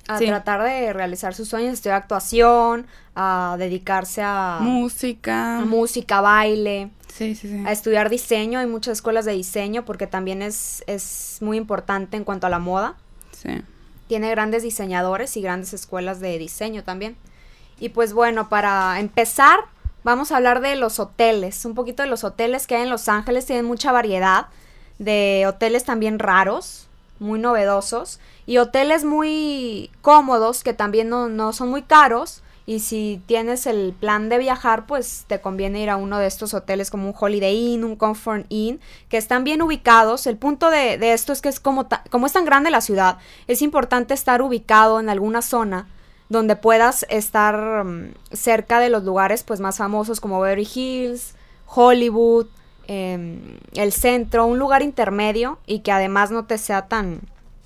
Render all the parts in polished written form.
a Sí. tratar de realizar sus sueños, estudiar actuación, a dedicarse a música, baile, Sí, sí, sí. a estudiar diseño. Hay muchas escuelas de diseño porque también es muy importante en cuanto a la moda. Sí. Tiene grandes diseñadores y grandes escuelas de diseño también. Y pues bueno, para empezar, vamos a hablar de los hoteles. Un poquito de los hoteles que hay en Los Ángeles. Tienen mucha variedad de hoteles también raros, muy novedosos. Y hoteles muy cómodos que también no son muy caros. Y si tienes el plan de viajar, pues te conviene ir a uno de estos hoteles como un Holiday Inn, un Comfort Inn, que están bien ubicados. El punto de esto es que es como es tan grande la ciudad, es importante estar ubicado en alguna zona donde puedas estar cerca de los lugares pues más famosos como Beverly Hills, Hollywood, el centro, un lugar intermedio y que además no te sea tan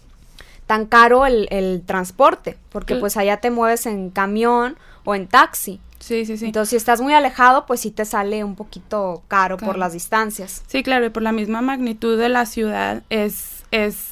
caro el transporte, porque pues allá te mueves en camión o en taxi. Sí, sí, sí. Entonces, si estás muy alejado, pues sí te sale un poquito caro por las distancias. Sí, claro, y por la misma magnitud de la ciudad es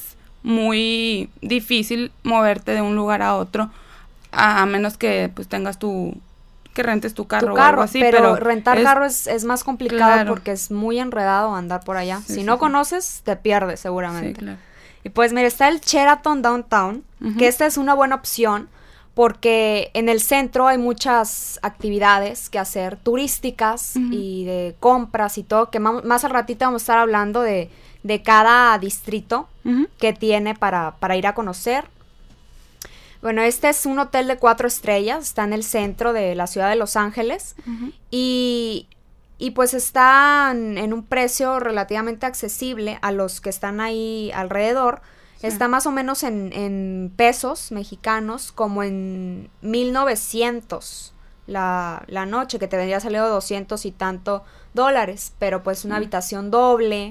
muy difícil moverte de un lugar a otro, a menos que pues tengas que rentes tu carro o algo así. Pero rentar carro es más complicado, claro, porque es muy enredado andar por allá. Sí, si sí, no sí. conoces, te pierdes seguramente. Sí, claro. Y pues mira, está el Sheraton Downtown, que esta es una buena opción porque en el centro hay muchas actividades que hacer turísticas y de compras y todo, que más al ratito vamos a estar hablando de cada distrito que tiene para ir a conocer. Bueno, este es un hotel de 4 estrellas, está en el centro de la ciudad de Los Ángeles y pues está en un precio relativamente accesible a los que están ahí alrededor. Sí. Está más o menos en pesos mexicanos, como en 1,900 la noche, que te vendría saliendo 200 y tanto dólares, pero pues una habitación doble,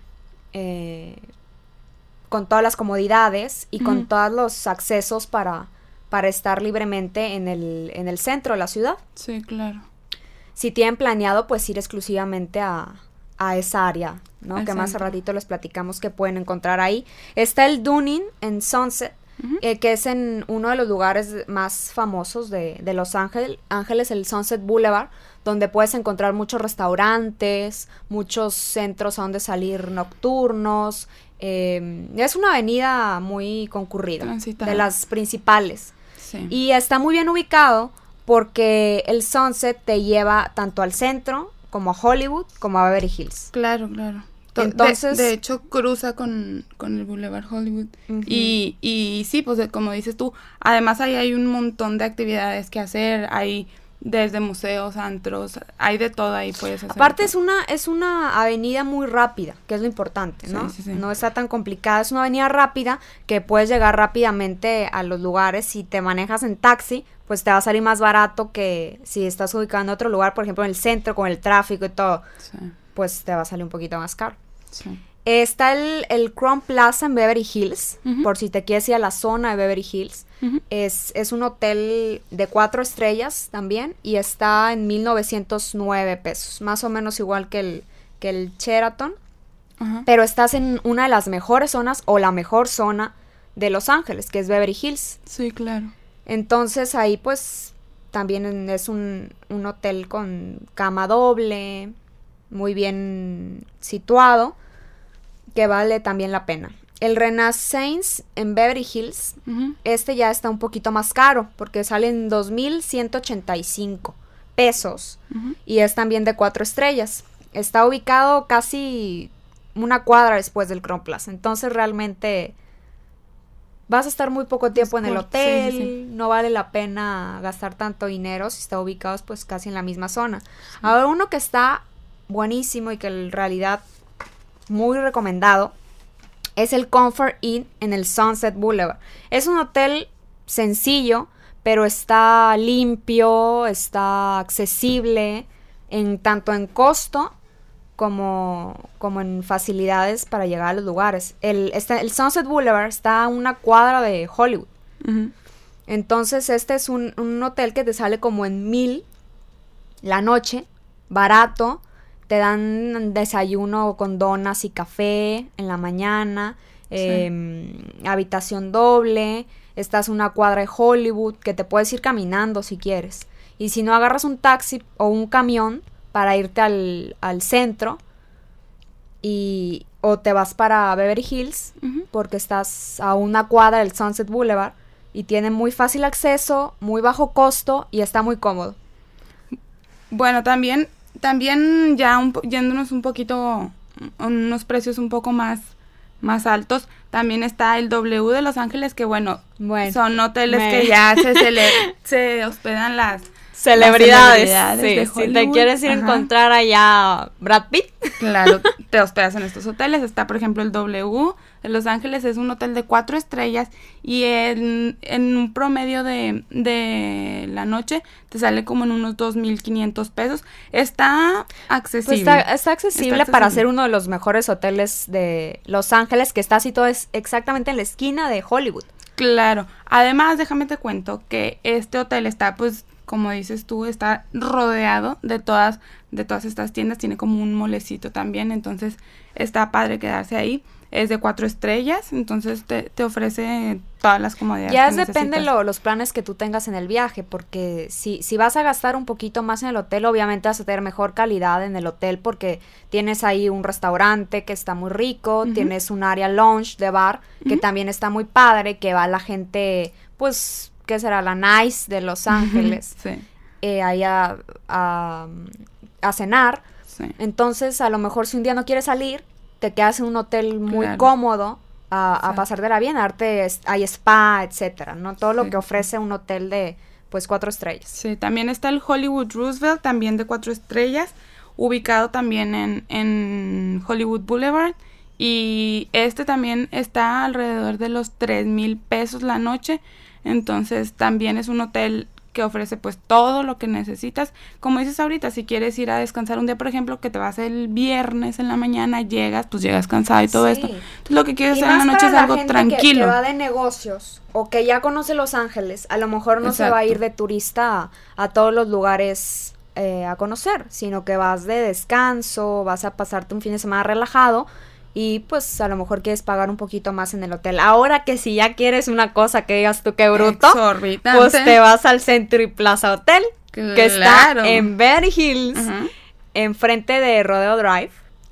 con todas las comodidades y con todos los accesos para estar libremente en el centro de la ciudad. Sí, claro. Si tienen planeado pues ir exclusivamente a esa área, ¿no? Que más a ratito les platicamos que pueden encontrar ahí. Está el Dunning en Sunset, que es en uno de los lugares más famosos de Los Ángeles, el Sunset Boulevard, donde puedes encontrar muchos restaurantes, muchos centros a donde salir nocturnos. Es una avenida muy concurrida, transitada, de las principales. Sí. Y está muy bien ubicado porque el Sunset te lleva tanto al centro como a Hollywood como a Beverly Hills. Claro, claro. Entonces, de hecho cruza con el Boulevard Hollywood. Y sí, pues como dices tú, además ahí hay un montón de actividades que hacer, hay desde museos, antros, hay de todo ahí, puedes hacer. Aparte es una avenida muy rápida, que es lo importante, ¿no? Sí, sí, sí. No está tan complicada, es una avenida rápida que puedes llegar rápidamente a los lugares. Si te manejas en taxi, pues te va a salir más barato que si estás ubicado en otro lugar, por ejemplo en el centro, con el tráfico y todo, pues te va a salir un poquito más caro. Sí. Está el Crowne Plaza en Beverly Hills, por si te quieres ir a la zona de Beverly Hills. Es un hotel de 4 estrellas también y está en 1,909 pesos, más o menos igual que el Sheraton, pero estás en una de las mejores zonas o la mejor zona de Los Ángeles, que es Beverly Hills. Sí, claro. Entonces ahí pues también es un hotel con cama doble, muy bien situado, que vale también la pena. El Renaissance en Beverly Hills, este ya está un poquito más caro, porque sale en 2,185 pesos, y es también de 4 estrellas. Está ubicado casi una cuadra después del Crowne Plaza, entonces realmente vas a estar muy poco tiempo en el hotel, sí. No vale la pena gastar tanto dinero si está ubicado pues casi en la misma zona. Ahora, uno que está buenísimo y que en realidad muy recomendado es el Comfort Inn en el Sunset Boulevard. Es un hotel sencillo, pero está limpio, está accesible tanto en costo como en facilidades para llegar a los lugares. El Sunset Boulevard está a una cuadra de Hollywood. Entonces este es un hotel que te sale como en 1,000 la noche, barato. Te dan desayuno con donas y café en la mañana, habitación doble, estás en una cuadra de Hollywood, que te puedes ir caminando si quieres. Y si no, agarras un taxi o un camión para irte al centro o te vas para Beverly Hills, porque estás a una cuadra del Sunset Boulevard y tiene muy fácil acceso, muy bajo costo y está muy cómodo. Bueno, también ya yéndonos un poquito, unos precios un poco más altos, también está el W de Los Ángeles, que bueno. Son hoteles que ya se hospedan las celebridades sí, de Hollywood. Si te quieres ir a encontrar allá Brad Pitt. Claro, te hospedas en estos hoteles. Está, por ejemplo, el W de Los Ángeles, es un hotel de 4 estrellas y en un promedio de la noche te sale como en unos 2,500 pesos. Está accesible. Pues está accesible para ser uno de los mejores hoteles de Los Ángeles, que está situado exactamente en la esquina de Hollywood. Claro. Además, déjame te cuento que este hotel está, pues, como dices tú, está rodeado de todas estas tiendas, tiene como un molecito también, entonces está padre quedarse ahí. Es de 4 estrellas, entonces te ofrece todas las comodidades. Ya depende los planes que tú tengas en el viaje, porque si vas a gastar un poquito más en el hotel, obviamente vas a tener mejor calidad en el hotel, porque tienes ahí un restaurante que está muy rico, tienes un área lounge de bar que también está muy padre, que va la gente, pues, ¿qué será? La Nice de Los Ángeles, sí. Ahí a cenar. Sí. Entonces, a lo mejor si un día no quieres salir, te quedas en un hotel muy cómodo a pasártela bien, hay spa, etcétera, ¿no? Todo lo que ofrece un hotel de, pues, 4 estrellas. Sí, también está el Hollywood Roosevelt, también de 4 estrellas, ubicado también en Hollywood Boulevard, y este también está alrededor de los 3,000 pesos la noche, entonces también es un hotel que ofrece pues todo lo que necesitas. Como dices ahorita, si quieres ir a descansar un día, por ejemplo, que te vas el viernes en la mañana, llegas cansado y todo esto. Entonces lo que quieres hacer en la noche es algo tranquilo. Que va de negocios o que ya conoce Los Ángeles, a lo mejor no se va a ir de turista a todos los lugares a conocer, sino que vas de descanso, vas a pasarte un fin de semana relajado. Y pues a lo mejor quieres pagar un poquito más en el hotel. Ahora que si ya quieres una cosa que digas tú qué bruto, exorbitante, pues te vas al Century Plaza Hotel, que está en Beverly Hills, enfrente de Rodeo Drive,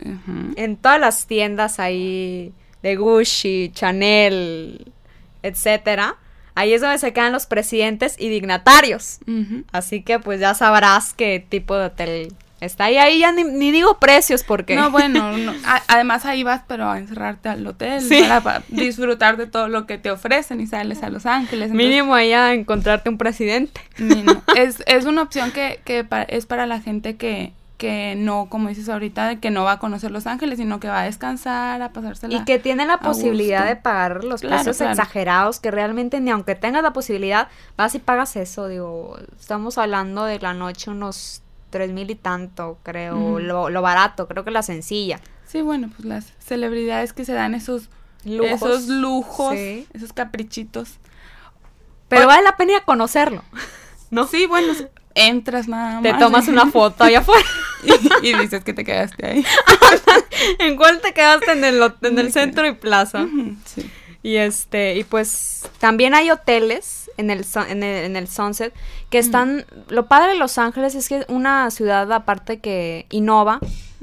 en todas las tiendas ahí de Gucci, Chanel, etcétera. Ahí es donde se quedan los presidentes y dignatarios. Así que pues ya sabrás qué tipo de hotel está ahí ya ni digo precios porque... No, bueno, además ahí vas, pero a encerrarte al hotel para disfrutar de todo lo que te ofrecen y sales a Los Ángeles. Entonces, mínimo allá encontrarte un presidente. Es una opción que es para la gente que no, como dices ahorita, que no va a conocer Los Ángeles, sino que va a descansar, a pasársela. Y que tiene la posibilidad de pagar los precios exagerados, que realmente ni aunque tengas la posibilidad, vas y pagas eso. Digo, estamos hablando de la noche unos 3,000 y tanto, creo, lo barato, creo que la sencilla. Sí, bueno, pues las celebridades que se dan esos lujos, esos caprichitos. Pero vale la pena ir a conocerlo, ¿no? Sí, bueno, entras nada más. Te tomas una foto allá afuera. y dices que te quedaste ahí. ¿En cuál te quedaste? En el centro y plaza. Sí. Y pues también hay hoteles en el Sunset que están, lo padre de Los Ángeles es que es una ciudad aparte que innova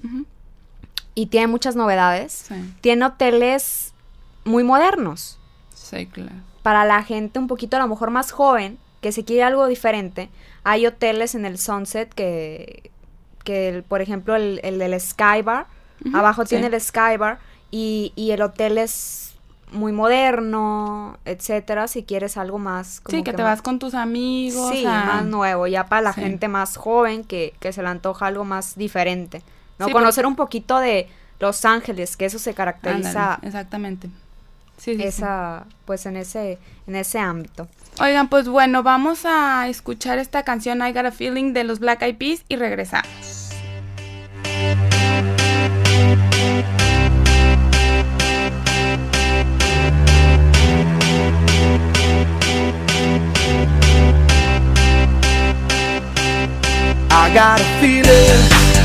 y tiene muchas novedades. Tiene hoteles muy modernos. Sí, claro. Para la gente un poquito a lo mejor más joven que se quiere algo diferente, hay hoteles en el Sunset que por ejemplo el del Sky Bar, abajo tiene el Sky Bar y el hotel es muy moderno, etcétera, si quieres algo más como que te vas con tus amigos. Sí, más nuevo, ya para la gente más joven que se le antoja algo más diferente, ¿no? Sí, conocer un poquito de Los Ángeles, que eso se caracteriza. Ándale, exactamente. Pues en ese ámbito. Oigan, pues bueno, vamos a escuchar esta canción I Got a Feeling de los Black Eyed Peas y regresamos. I got a feeling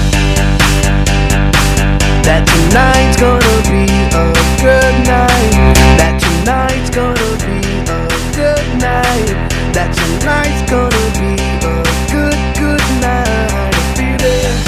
that tonight's gonna be a good night. That tonight's gonna be a good night. That tonight's gonna be a good, good night. I feel it.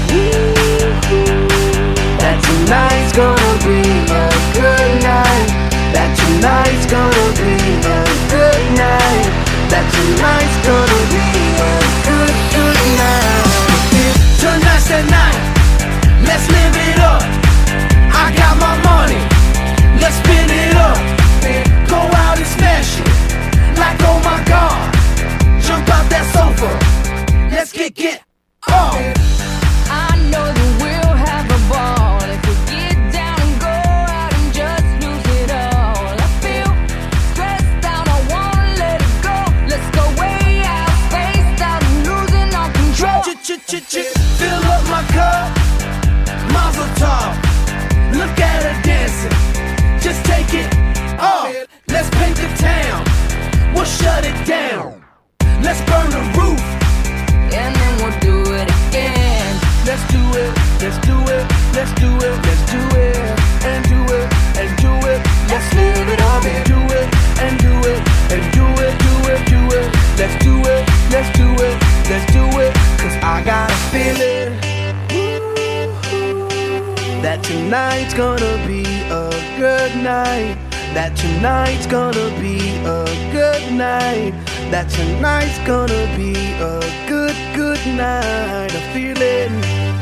That tonight's gonna be a good night. That tonight's gonna be a good night. That tonight's gonna be a good, good night. Tonight's the night. Let's live it up. I got my money. Let's spin it up. Go out and smash it. Like oh my God. Jump out that sofa. Let's get off. I know that we'll have a ball if we get down and go out and just lose it all. I feel stressed out, I wanna let it go. Let's go way out, spaced out, and losing all control. Fill up my cup, Mazel tov. Look at her dancing, just take it off. Let's paint the town, we'll shut it down. Let's burn the roof, And then we'll do it again. let's do it, let's do it, let's do it, let's do it, and do it, and do it. Let's live it up and do it, and do it, and do it, do it, do it. Let's do it, let's do it, let's do it. Cause I got a feeling that tonight's gonna be a good night. That tonight's gonna be a good night. That tonight's gonna be a good, good night. A feeling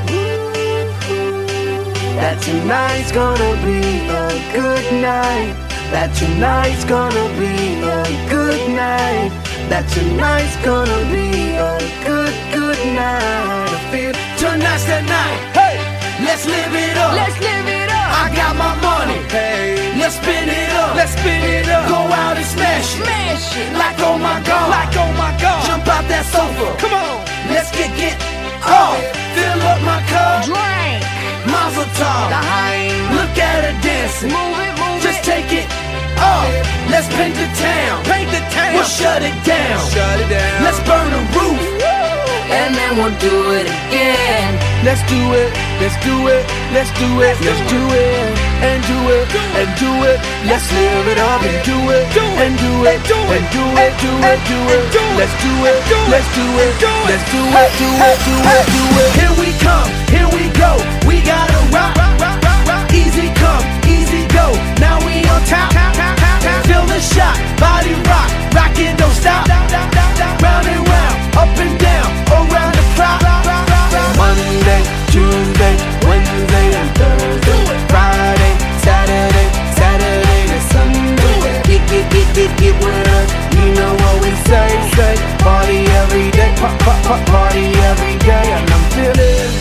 that tonight's gonna be a good night. That tonight's gonna be a good night. That tonight's gonna be a good, good night. I feel tonight's the night. Hey, let's live it up. Let's live it up. I got my money. Hey, let's spin it up. Let's spin it up. Go out and smash it. Smash it. Like oh my God. Like oh my God. Jump out that sofa. Come on. Let's get off. Fill up my cup. Drink. Mazel tov. Look at her dancing. Move it, move Just it. take it off. Let's paint the town. Paint the town. We'll shut it down. Shut it down. Let's burn the roof. And then we'll do it again. Let's do it. Let's do it. Let's do it. Let's do it. And do it. And do it. Let's live it up and do it. And do it. And do it. Do it. Do it. Let's do it. Let's do it. Let's do it. Do it. Do it. Do it. Here we come. Here we go. We gotta rock. Easy come. Easy go. Now we on top. Feel the shot. Body rock. Rock it. Don't stop. Round and round. Up and down. Around the clock. Monday, Tuesday, Wednesday, and Thursday. Friday, Saturday, Saturday to Sunday. Get with us. You know what we say. Party every day. Party every day. And I'm feeling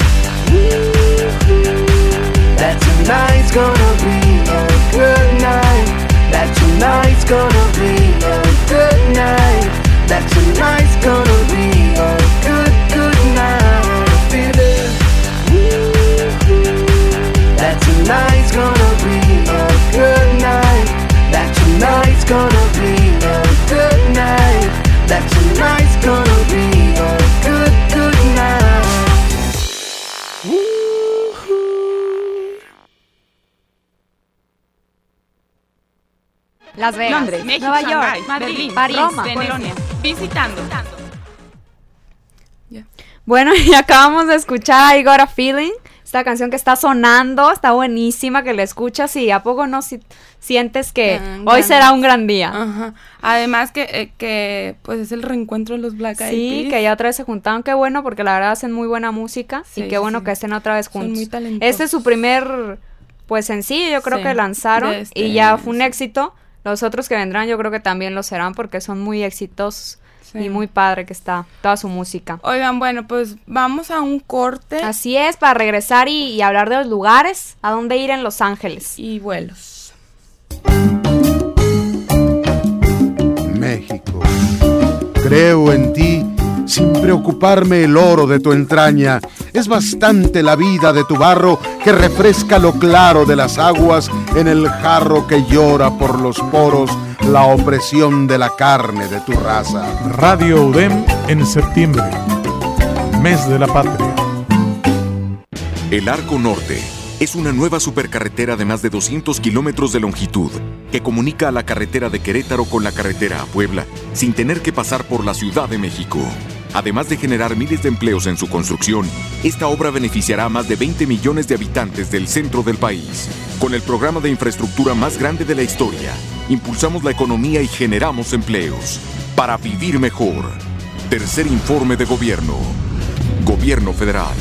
that tonight's gonna be a good night. That tonight's gonna be a good night. That tonight's gonna be a good, good night. I feel it. That tonight's gonna be a good night. That tonight's gonna be a good night. That tonight's gonna be a good, good night. Las Vegas, Londres, México, Nueva Shanghái, York, Madrid, París, Roma, Venecia. Colonia. Visitando. Ya. Bueno, y acabamos de escuchar I Got a Feeling, esta canción que está sonando, está buenísima, que la escuchas y ¿a poco no sientes que hoy será un gran día? Ajá. Además que pues es el reencuentro de los Black Eyed Sí, Peas. que ya otra vez se juntaron, qué bueno, porque la verdad hacen muy buena música Sí, y qué bueno sí. que estén otra vez Son juntos. muy talentosos. Este es su primer, pues sencillo, yo creo Sí, que lanzaron de este y ya año, fue un sí. éxito. Los otros que vendrán yo creo que también lo serán porque son muy exitosos Sí. y muy padre que está toda su música. Oigan, bueno, pues vamos a un corte Así es, para regresar y hablar de los lugares, a dónde ir en Los Ángeles. y vuelos. México, creo en ti sin preocuparme el oro de tu entraña. Es bastante la vida de tu barro que refresca lo claro de las aguas en el jarro que llora por los poros la opresión de la carne de tu raza. Radio UDEM en septiembre, mes de la patria. El Arco Norte, Es una nueva supercarretera de más de 200 kilómetros de longitud que comunica a la carretera de Querétaro con la carretera a Puebla sin tener que pasar por la Ciudad de México. Además de generar miles de empleos en su construcción, esta obra beneficiará a más de 20 millones de habitantes del centro del país. Con el programa de infraestructura más grande de la historia, impulsamos la economía y generamos empleos. Para vivir mejor. Tercer informe de gobierno. Gobierno Federal.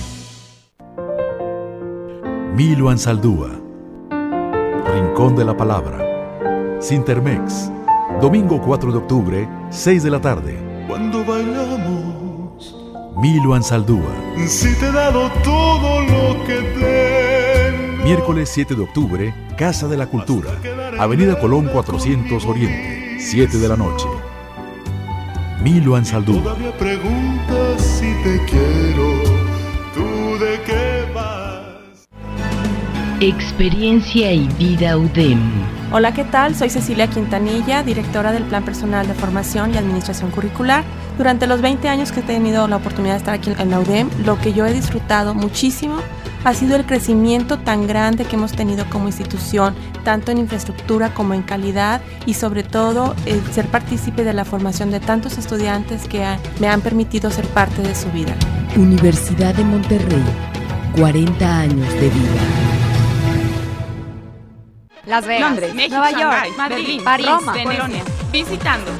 Milo Ansaldúa. Rincón de la Palabra. Sintermex. Domingo 4 de octubre, 6 de la tarde. Cuando bailamos, Milo Ansaldúa. si te he dado todo lo que tengo. Miércoles 7 de octubre, Casa de la Cultura. Avenida Colón 400 Oriente, 7 de la noche. Milo Ansaldúa. Todavía preguntas si te quiero, ¿tú de qué vas? Experiencia y vida UDEM. Hola, ¿qué tal? Soy Cecilia Quintanilla, directora del Plan Personal de Formación y Administración Curricular. Durante los 20 años que he tenido la oportunidad de estar aquí en la UDEM, lo que yo he disfrutado muchísimo ha sido el crecimiento tan grande que hemos tenido como institución, tanto en infraestructura como en calidad, y sobre todo el ser partícipe de la formación de tantos estudiantes que me han permitido ser parte de su vida. Universidad de Monterrey, 40 años de vida. Las Vegas, Londres, México, Nueva Shanghái, York, Madrid, París, Roma, Venecia. Colonia. Visitando.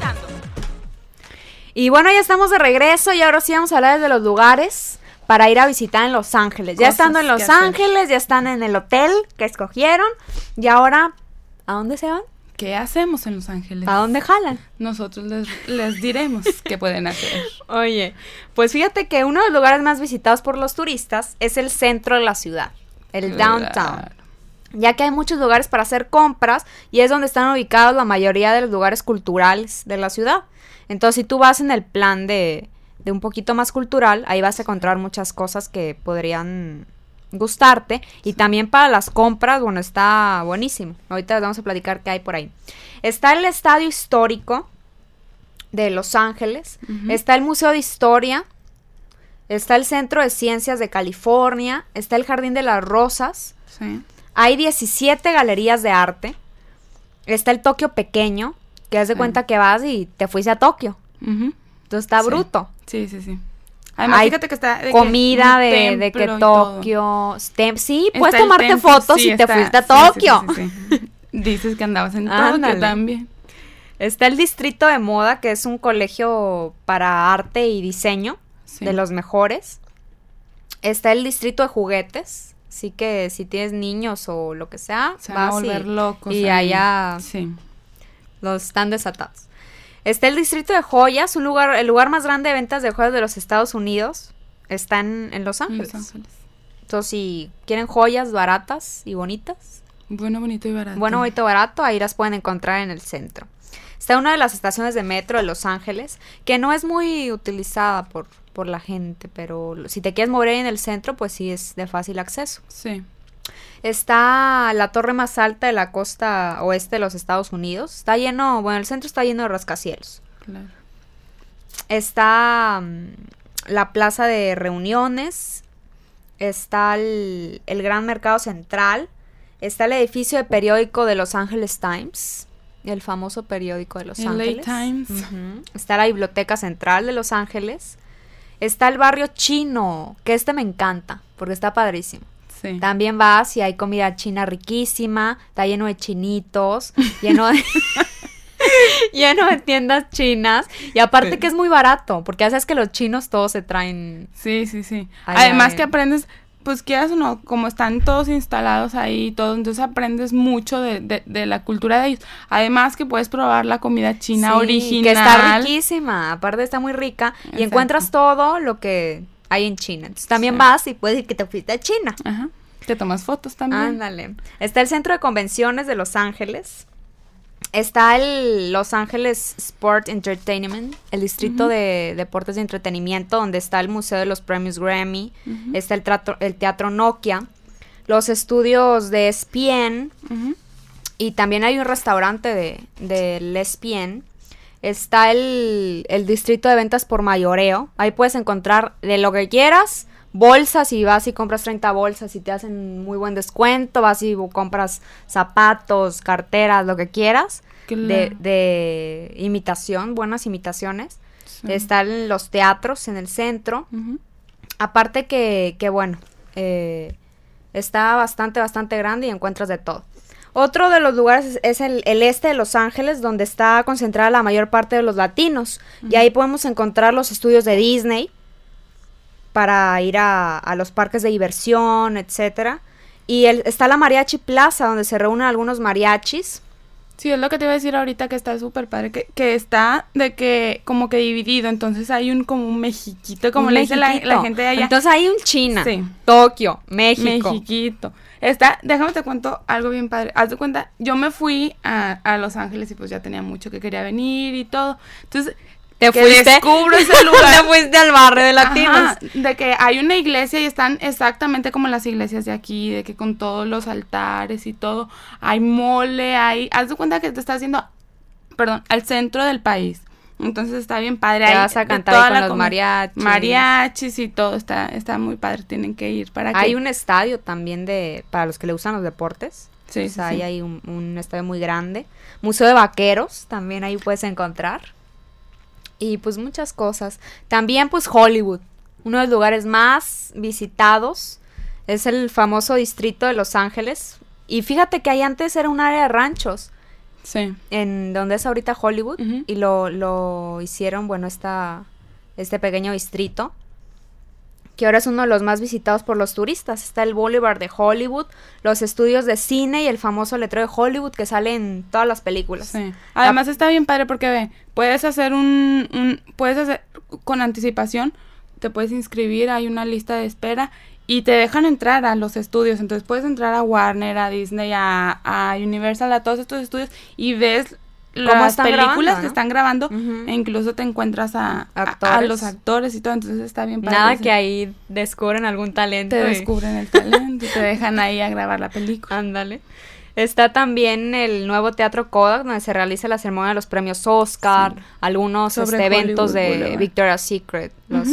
Y bueno, ya estamos de regreso y ahora sí vamos a hablar de los lugares para ir a visitar en Los Ángeles. Ya Cosas estando en que Los hacer. Ángeles, ya están en el hotel que escogieron y ahora, ¿a dónde se van? ¿Qué hacemos en Los Ángeles? ¿A dónde jalan? Nosotros les diremos qué pueden hacer. Oye, pues fíjate que uno de los lugares más visitados por los turistas es el centro de la ciudad, el downtown. Ya que hay muchos lugares para hacer compras y es donde están ubicados la mayoría de los lugares culturales de la ciudad. Entonces, si tú vas en el plan de un poquito más cultural, ahí vas a encontrar muchas cosas que podrían gustarte. Y también para las compras, bueno, está buenísimo. Ahorita les vamos a platicar qué hay por ahí. Está el Estadio Histórico de Los Ángeles. Está el Museo de Historia. Está el Centro de Ciencias de California. Está el Jardín de las Rosas. Sí. Hay 17 galerías de arte. Está el Tokio Pequeño, que haz de cuenta que vas y te fuiste a Tokio. Ujú. Entonces está Sí. bruto. Sí, sí, sí. Además, Hay fíjate que está... de comida que de un que templo y todo. Tokio... sí, Está puedes el tomarte templo, fotos sí, si te está- fuiste a sí, sí, Tokio. sí, sí. Dices que andabas en Ándale. Tokio también. Está el Distrito de Moda, que es un colegio para arte y diseño, Sí. de los mejores. Está el Distrito de Juguetes. Así que si tienes niños o lo que sea, Se van a vas volver locos. y ahí. allá Sí. los están desatados. Está el Distrito de Joyas, el lugar más grande de ventas de joyas de los Estados Unidos. Está en Los En Ángeles. Los Ángeles. Entonces, si quieren joyas baratas y bonitas, Bueno, bonito y barato. bueno, bonito, barato, ahí las pueden encontrar en el centro. Está una de las estaciones de metro de Los Ángeles, que no es muy utilizada por la gente, pero si te quieres mover en el centro, pues sí es de fácil acceso. Sí. Está la torre más alta de la costa oeste de los Estados Unidos. Está lleno, bueno, el centro está lleno de rascacielos. Claro. Está la plaza de reuniones. Está el Gran Mercado Central. Está el edificio de periódico de Los Angeles Times, el famoso periódico de Los LA Ángeles. Times. Ujú. Está la Biblioteca Central de Los Ángeles. Está el barrio chino, que me encanta, porque está padrísimo. Sí. También vas y hay comida china riquísima, está lleno de chinitos, lleno de... lleno de tiendas chinas, y aparte Sí. que es muy barato, porque ya sabes que los chinos todos se traen... Sí, sí, sí. Allá Además en- que aprendes, pues quieras o no, como están todos instalados ahí y todo, entonces aprendes mucho de la cultura de ellos. Además que puedes probar la comida china Sí, original. que está riquísima, aparte está muy rica, y Exacto. encuentras todo lo que hay en China. Entonces también Sí. vas y puedes decir que te fuiste a China. Ajá. Te tomas fotos también. Ándale. Está el Centro de Convenciones de Los Ángeles. Está el Los Ángeles Sport Entertainment, el distrito de deportes y entretenimiento, donde está el Museo de los Premios Grammy. Está el Teatro Nokia, los estudios de ESPN, Ujú. y también hay un restaurante del ESPN. Está el distrito de ventas por mayoreo. Ahí puedes encontrar de lo que quieras bolsas y vas y compras 30 bolsas y te hacen muy buen descuento, vas y compras zapatos, carteras, lo que quieras, de imitación, buenas imitaciones. Sí. Están los teatros en el centro. Aparte que bueno, está bastante grande y encuentras de todo. Otro de los lugares es el este de Los Ángeles, donde está concentrada la mayor parte de los latinos. Y ahí podemos encontrar los estudios de Disney para ir a los parques de diversión, etcétera. Y está la Mariachi Plaza, donde se reúnen algunos mariachis. Sí, es lo que te iba a decir ahorita, que está súper padre, que está de que como que dividido, entonces hay como un mexiquito, como le dice la gente de allá. Entonces hay un China, sí. Tokio, México. Mexiquito. Déjame te cuento algo bien padre. Haz de cuenta, yo me fui a Los Ángeles y pues ya tenía mucho que quería venir y todo. Entonces, descubro ese lugar. Te fuiste al barrio de latinos. Ajá, de que hay una iglesia y están exactamente como las iglesias de aquí, de que con todos los altares y todo, hay mole, haz de cuenta que te estás haciendo, al centro del país. Entonces está bien padre. Te vas a cantar ahí con los mariachis. Mariachis y todo, está muy padre, tienen que ir para que... Hay un estadio también para los que le gustan los deportes. Sí, o sea, ahí hay un estadio muy grande. Museo de Vaqueros, también ahí puedes encontrar. Y pues muchas cosas. También pues Hollywood, uno de los lugares más visitados. Es el famoso distrito de Los Ángeles. Y fíjate que ahí antes era un área de ranchos. Sí. En donde es ahorita Hollywood. Y lo hicieron, bueno, este pequeño distrito, que ahora es uno de los más visitados por los turistas. Está el Boulevard de Hollywood, los estudios de cine y el famoso letrero de Hollywood que sale en todas las películas. Sí. Además está bien padre porque puedes hacer puedes hacer con anticipación, te puedes inscribir, hay una lista de espera y te dejan entrar a los estudios. Entonces puedes entrar a Warner, a Disney, a Universal, a todos estos estudios y ves las películas que están grabando, e incluso te encuentras a los actores y todo, entonces está bien padre. Nada que ahí descubren algún talento. Te descubren el talento y te dejan ahí a grabar la película. Ándale. Está también el nuevo Teatro Kodak, donde se realiza la ceremonia de los premios Oscar, algunos eventos de Boulevard. Victoria's Secret,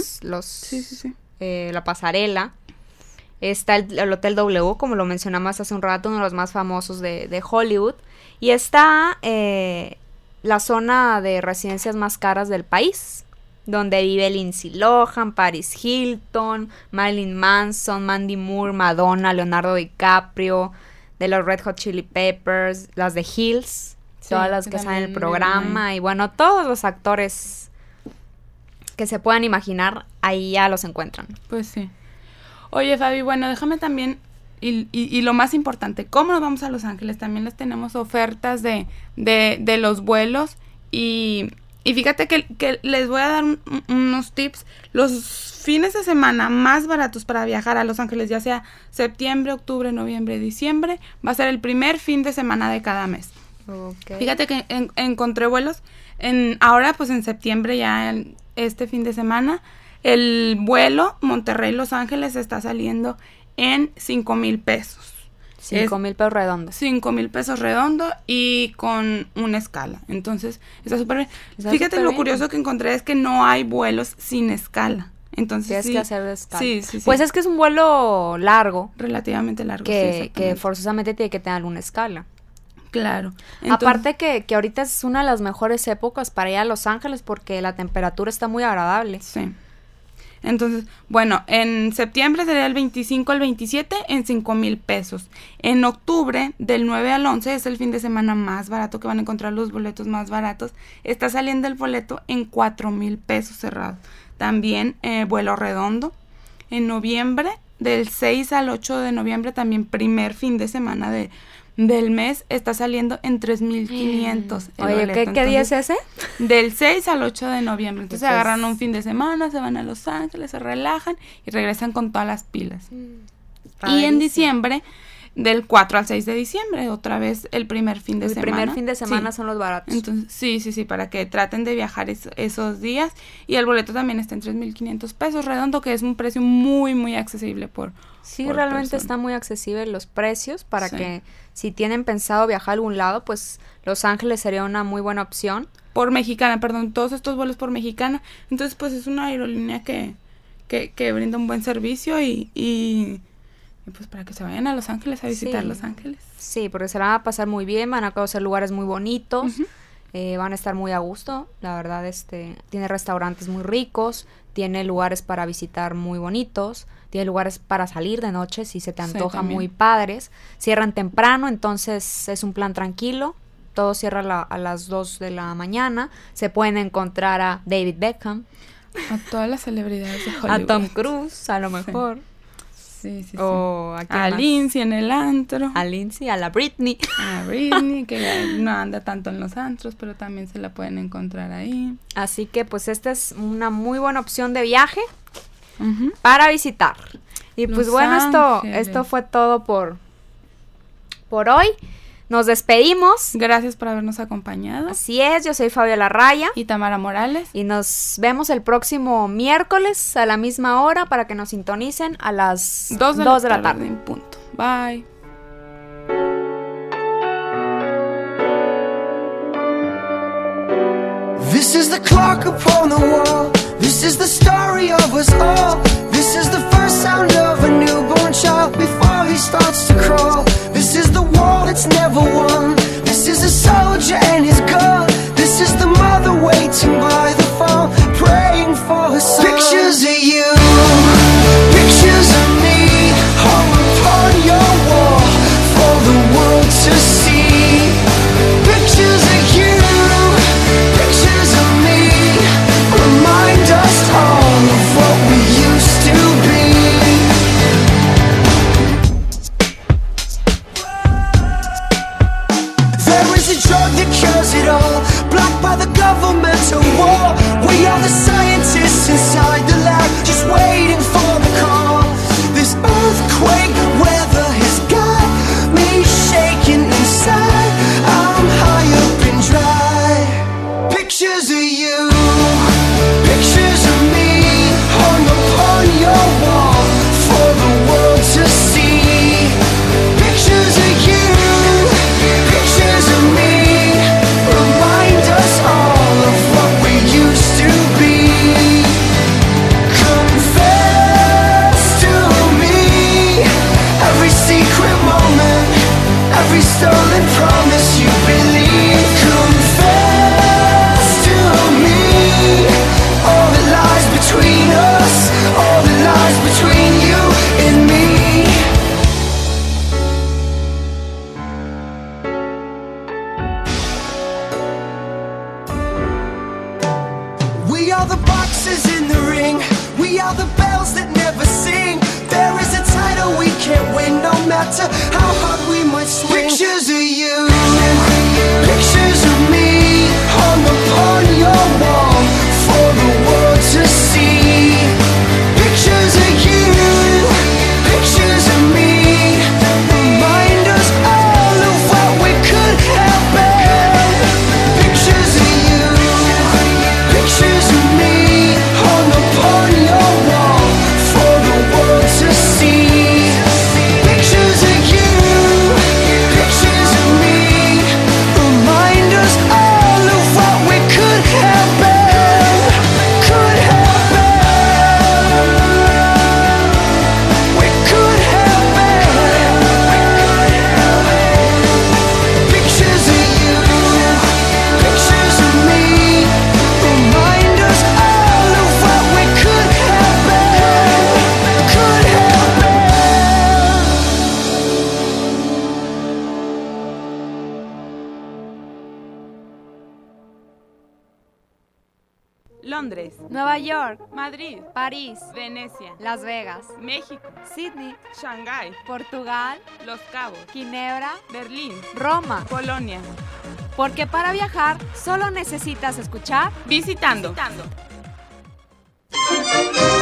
la pasarela. Está el Hotel W, como lo mencionamos hace un rato, uno de los más famosos de Hollywood. Y está la zona de residencias más caras del país, donde vive Lindsay Lohan, Paris Hilton, Marilyn Manson, Mandy Moore, Madonna, Leonardo DiCaprio, de los Red Hot Chili Peppers, las de Hills, todas las que están en el programa. Y bueno, todos los actores que se puedan imaginar, ahí ya los encuentran. Pues sí. Oye, Fabi, bueno, déjame también... Y lo más importante, ¿cómo nos vamos a Los Ángeles? También les tenemos ofertas de los vuelos y fíjate que les voy a dar unos tips. Los fines de semana más baratos para viajar a Los Ángeles, ya sea septiembre, octubre, noviembre, diciembre, va a ser el primer fin de semana de cada mes. Okay. Fíjate que encontré vuelos ahora pues en septiembre ya este fin de semana. El vuelo Monterrey-Los Ángeles está saliendo en 5,000 pesos. 5,000 pesos redondo. 5,000 pesos redondo y con una escala. Entonces, está súper bien. Fíjate, lo curioso que encontré es que no hay vuelos sin escala. Entonces, tienes que hacer de escala. Sí. Pues es que es un vuelo largo. Relativamente largo, que forzosamente tiene que tener alguna escala. Claro. Entonces, aparte que ahorita es una de las mejores épocas para ir a Los Ángeles porque la temperatura está muy agradable. Sí. Entonces, bueno, en septiembre sería el 25 al 27 en 5,000 pesos. En octubre, del 9 al 11, es el fin de semana más barato que van a encontrar los boletos más baratos. Está saliendo el boleto en 4,000 pesos cerrado. También vuelo redondo. En noviembre, del 6 al 8 de noviembre, también primer fin de semana del mes, está saliendo en 3,500. Oye, ¿qué día es ese? Del 6 al 8 de noviembre. Entonces agarran un fin de semana, se van a Los Ángeles, se relajan y regresan con todas las pilas. Y en diciembre, del 4 al 6 de diciembre, otra vez el primer fin de semana. El primer fin de semana son los baratos. Entonces, sí, para que traten de viajar esos días. Y el boleto también está en 3,500 pesos redondo, que es un precio muy, muy accesible por realmente persona. Está muy accesible los precios para que si tienen pensado viajar a algún lado, pues Los Ángeles sería una muy buena opción. Por Mexicana, todos estos vuelos por Mexicana. Entonces, pues es una aerolínea que que brinda un buen servicio y pues para que se vayan a Los Ángeles a visitar Sí. Los Ángeles. Sí, porque se la van a pasar muy bien, van a conocer lugares muy bonitos, Ujú. van a estar muy a gusto, la verdad, tiene restaurantes muy ricos, tiene lugares para visitar muy bonitos, tiene lugares para salir de noche si se te Sí, antoja también. muy padres, cierran temprano, entonces es un plan tranquilo, todo cierra a las 2 de la mañana, se pueden encontrar a David Beckham, A todas las celebridades de Hollywood. a Tom Cruise, a lo mejor, Sí, sí, sí. o a, quién A más? Lindsay en el antro. A Lindsay, a la Britney. A Britney, que ya no anda tanto en los antros, pero también se la pueden encontrar ahí. Así que pues esta es una muy buena opción de viaje Ujú. para visitar. Y pues Los bueno, Ángeles. esto fue todo por hoy. Nos despedimos. Gracias por habernos acompañado. Así es, yo soy Fabiola Raya Y Tamara Morales. y nos vemos el próximo miércoles a la misma hora para que nos sintonicen a las 2 de la tarde. en punto. Bye. This is the clock upon the wall. This is the story of us all. This is the first sound of a newborn child before he starts to crawl. This is the war that's never won. This is a soldier and his gun. This is the mother waiting by the phone, praying for her son. Pictures of you, pictures of me, hung upon your wall for the world to see. Pictures of you, pictures of me, remind us all of what we used to be. There is a drug that cures it all, blocked by the governmental war. We are the scientists inside the lab, just waiting for the call. This earthquake weather has got me shaking inside. I'm high up and dry. Pictures of you, pictures of me, hung upon your wall for the world to see. Pictures of you, pictures of me, remind us all of what we used to be. Confess to me every secret moment, every stolen promise you believe. Confess to me all that lies between us, all that lies between you and me. We are the boxes in the ring. We are the bells that never sing. There is a title we can't win, no matter how hard we might swing. Pictures of you, pictures of me, hung upon your wall for the world to see. Pictures of you, pictures of me, remind us all of what we could have been. Pictures of you, pictures of me, hung upon your wall for the world to see. Pictures of you, pictures of me, remind us all of what we could have been. Could have been. We could have been. Pictures of you, pictures of me, remind us all of what we could have been. Could have been. Londres, Nueva York, Madrid, París, Venecia, Las Vegas, México, Sydney, Shanghái, Portugal, Los Cabos, Ginebra, Berlín, Roma. Polonia. Porque para viajar solo necesitas escuchar Visitando.